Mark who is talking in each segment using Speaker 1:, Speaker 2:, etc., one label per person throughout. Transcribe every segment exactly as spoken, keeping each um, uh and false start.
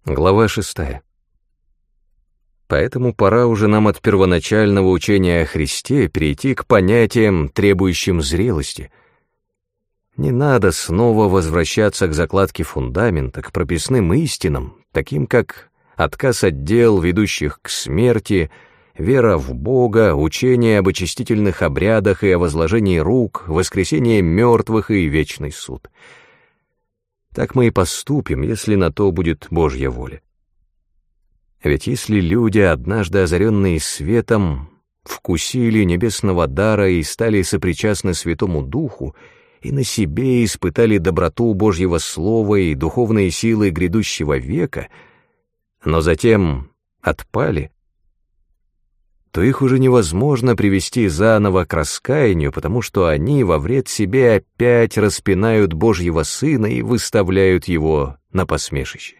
Speaker 1: Глава шестая. Поэтому пора уже нам от первоначального учения о Христе перейти к понятиям, требующим зрелости. Не надо снова возвращаться к закладке фундамента, к прописным истинам, таким как отказ от дел, ведущих к смерти, вера в Бога, учение об очистительных обрядах и о возложении рук, воскресение мертвых и вечный суд. Так мы и поступим, если на то будет Божья воля. Ведь если люди, однажды озаренные светом, вкусили небесного дара и стали сопричастны Святому Духу, и на себе испытали доброту Божьего Слова и духовные силы грядущего века, но затем отпали, то их уже невозможно привести заново к раскаянию, потому что они во вред себе опять распинают Божьего Сына и выставляют Его на посмешище.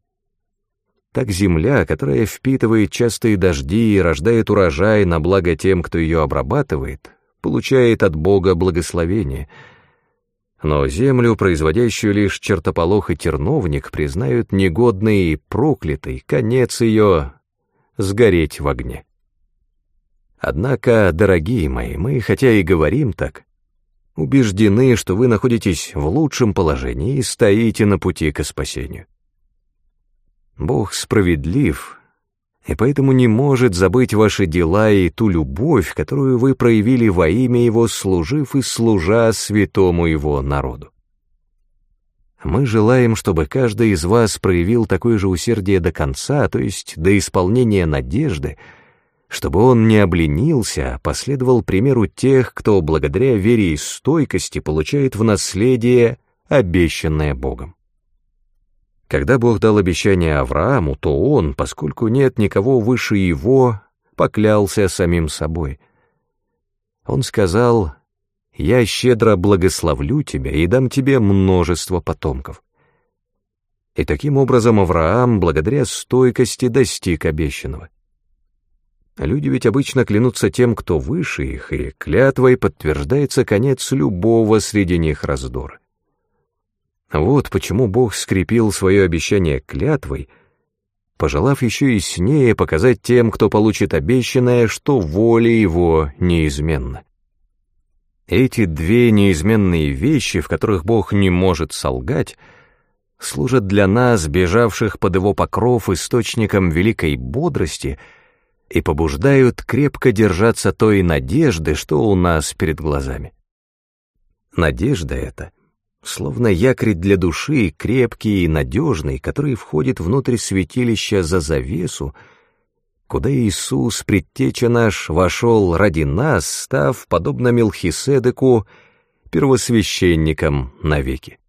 Speaker 1: Так земля, которая впитывает частые дожди и рождает урожай на благо тем, кто ее обрабатывает, получает от Бога благословение, но землю, производящую лишь чертополох и терновник, признают негодной и проклятой, конец ее — сгореть в огне. Однако, дорогие мои, мы, хотя и говорим так, убеждены, что вы находитесь в лучшем положении и стоите на пути к спасению. Бог справедлив, и поэтому не может забыть ваши дела и ту любовь, которую вы проявили во имя Его, служив и служа святому Его народу. Мы желаем, чтобы каждый из вас проявил такое же усердие до конца, то есть до исполнения надежды, чтобы он не обленился, а последовал примеру тех, кто благодаря вере и стойкости получает в наследие обещанное Богом. Когда Бог дал обещание Аврааму, то он, поскольку нет никого выше его, поклялся самим собой. Он сказал: «Я щедро благословлю тебя и дам тебе множество потомков». И таким образом Авраам, благодаря стойкости, достиг обещанного. Люди ведь обычно клянутся тем, кто выше их, и клятвой подтверждается конец любого среди них раздора. Вот почему Бог скрепил свое обещание клятвой, пожелав еще яснее показать тем, кто получит обещанное, что воля Его неизменна. Эти две неизменные вещи, в которых Бог не может солгать, служат для нас, бежавших под Его покров, источником великой бодрости и побуждают крепко держаться той надежды, что у нас перед глазами. Надежда эта, словно якорь для души, крепкий и надежный, который входит внутрь святилища за завесу, куда Иисус, предтеча наш, вошел ради нас, став, подобно Мелхиседеку, первосвященником навеки.